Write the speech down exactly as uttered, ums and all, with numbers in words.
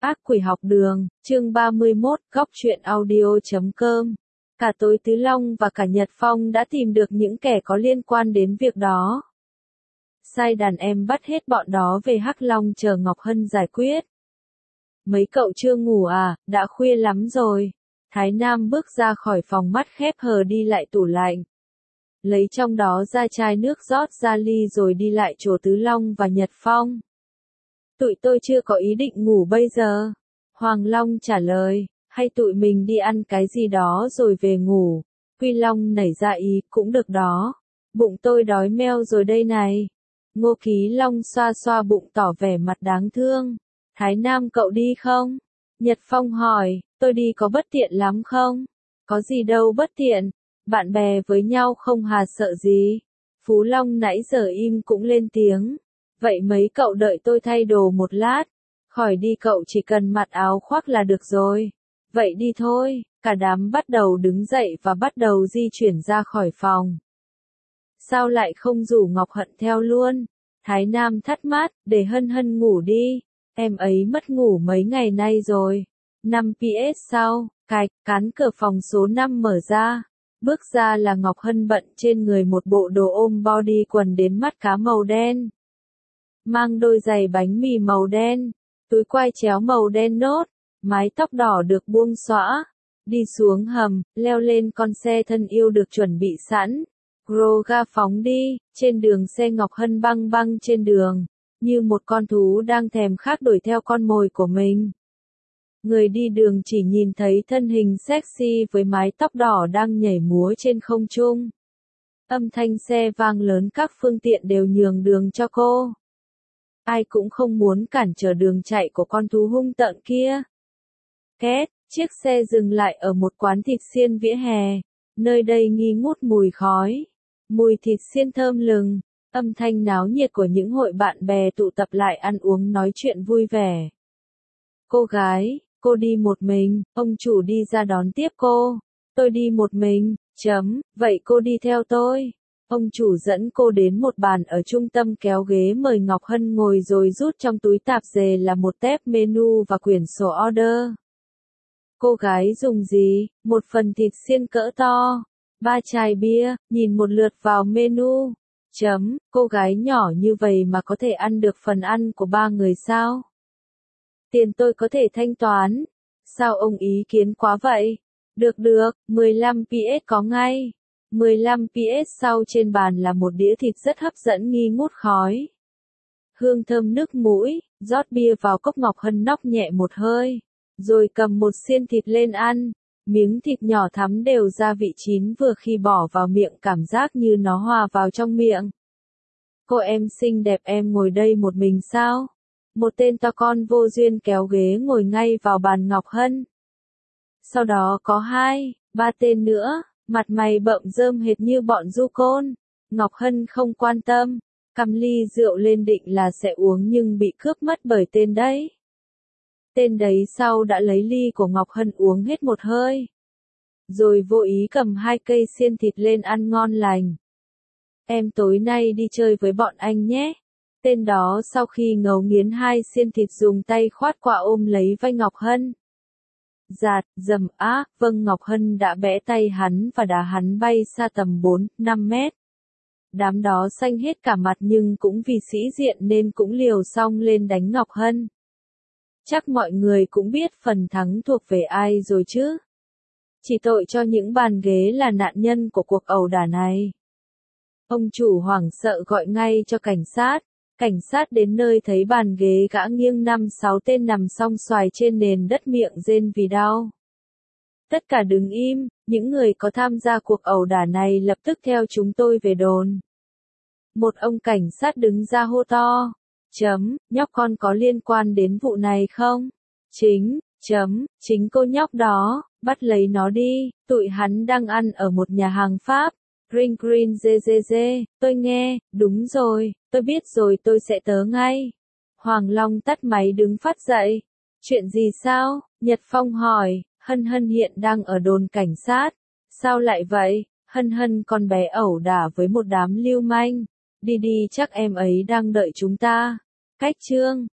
Ác quỷ học đường, chương ba mươi mốt, góc truyện audio chấm com. Cả tối Tứ Long và cả Nhật Phong đã tìm được những kẻ có liên quan đến việc đó. Sai đàn em bắt hết bọn đó về Hắc Long chờ Ngọc Hân giải quyết. Mấy cậu chưa ngủ à, đã khuya lắm rồi. Thái Nam bước ra khỏi phòng mắt khép hờ đi lại tủ lạnh. Lấy trong đó ra chai nước rót ra ly rồi đi lại chỗ Tứ Long và Nhật Phong. Tụi tôi chưa có ý định ngủ bây giờ. Hoàng Long trả lời, hay tụi mình đi ăn cái gì đó rồi về ngủ. Quy Long nảy ra ý, cũng được đó. Bụng tôi đói meo rồi đây này. Ngô Ký Long xoa xoa bụng tỏ vẻ mặt đáng thương. Thái Nam cậu đi không? Nhật Phong hỏi, tôi đi có bất tiện lắm không? Có gì đâu bất tiện. Bạn bè với nhau không hà sợ gì. Phú Long nãy giờ im cũng lên tiếng. Vậy mấy cậu đợi tôi thay đồ một lát. Khỏi đi cậu chỉ cần mặc áo khoác là được rồi. Vậy đi thôi, cả đám bắt đầu đứng dậy và bắt đầu di chuyển ra khỏi phòng. Sao lại không rủ Ngọc Hận theo luôn? Thái Nam thắc mắc, để Hân Hân ngủ đi. Em ấy mất ngủ mấy ngày nay rồi. năm pê ét sau, cạch, cán cửa phòng số năm mở ra. Bước ra là Ngọc Hân bận trên người một bộ đồ ôm body quần đến mắt cá màu đen. Mang đôi giày bánh mì màu đen, túi quai chéo màu đen nốt, mái tóc đỏ được buông xõa, đi xuống hầm, leo lên con xe thân yêu được chuẩn bị sẵn. Gro ga phóng đi, trên đường xe Ngọc Hân băng băng trên đường, như một con thú đang thèm khát đuổi theo con mồi của mình. Người đi đường chỉ nhìn thấy thân hình sexy với mái tóc đỏ đang nhảy múa trên không trung. Âm thanh xe vang lớn, các phương tiện đều nhường đường cho cô. Ai cũng không muốn cản trở đường chạy của con thú hung tợn kia. Két, chiếc xe dừng lại ở một quán thịt xiên vỉa hè. Nơi đây nghi ngút mùi khói. Mùi thịt xiên thơm lừng. Âm thanh náo nhiệt của những hội bạn bè tụ tập lại ăn uống nói chuyện vui vẻ. Cô gái, cô đi một mình, ông chủ đi ra đón tiếp cô. Tôi đi một mình, chấm, vậy cô đi theo tôi. Ông chủ dẫn cô đến một bàn ở trung tâm kéo ghế mời Ngọc Hân ngồi rồi rút trong túi tạp dề là một tép menu và quyển sổ order. Cô gái dùng gì? Một phần thịt xiên cỡ to, ba chai bia, nhìn một lượt vào menu. Chấm, cô gái nhỏ như vậy mà có thể ăn được phần ăn của ba người sao? Tiền tôi có thể thanh toán. Sao ông ý kiến quá vậy? Được được, mười lăm pê ét có ngay. mười lăm pê ét sau trên bàn là một đĩa thịt rất hấp dẫn nghi ngút khói. Hương thơm nước mũi, rót bia vào cốc. Ngọc Hân nóc nhẹ một hơi, rồi cầm một xiên thịt lên ăn. Miếng thịt nhỏ thắm đều gia vị chín vừa khi bỏ vào miệng cảm giác như nó hòa vào trong miệng. Cô em xinh đẹp, em ngồi đây một mình sao? Một tên to con vô duyên kéo ghế ngồi ngay vào bàn Ngọc Hân. Sau đó có hai, ba tên nữa. Mặt mày bậm rơm hệt như bọn du côn. Ngọc Hân không quan tâm, cầm ly rượu lên định là sẽ uống nhưng bị cướp mất bởi tên đấy. Tên đấy sau đã lấy ly của Ngọc Hân uống hết một hơi. Rồi vô ý cầm hai cây xiên thịt lên ăn ngon lành. Em tối nay đi chơi với bọn anh nhé. Tên đó sau khi ngấu nghiến hai xiên thịt dùng tay khoát qua ôm lấy vai Ngọc Hân. Giạt, dầm á, vâng. Ngọc Hân đã bẽ tay hắn và đá hắn bay xa tầm bốn, năm mét. Đám đó xanh hết cả mặt nhưng cũng vì sĩ diện nên cũng liều xong lên đánh Ngọc Hân. Chắc mọi người cũng biết phần thắng thuộc về ai rồi chứ. Chỉ tội cho những bàn ghế là nạn nhân của cuộc ẩu đả này. Ông chủ hoảng sợ gọi ngay cho cảnh sát. Cảnh sát đến nơi thấy bàn ghế gã nghiêng năm sáu tên nằm song xoài trên nền đất miệng rên vì đau. Tất cả đứng im, những người có tham gia cuộc ẩu đả này lập tức theo chúng tôi về đồn. Một ông cảnh sát đứng ra hô to. Chấm, nhóc con có liên quan đến vụ này không? Chính, chấm, chính cô nhóc đó, bắt lấy nó đi, tụi hắn đang ăn ở một nhà hàng Pháp. Green green dê dê dê, tôi nghe, đúng rồi, tôi biết rồi, tôi sẽ tớ ngay. Hoàng Long tắt máy đứng phát dậy. Chuyện gì sao? Nhật Phong hỏi. Hân Hân hiện đang ở đồn cảnh sát. Sao lại vậy? Hân Hân con bé ẩu đả với một đám lưu manh. Đi đi, chắc em ấy đang đợi chúng ta. Cách chương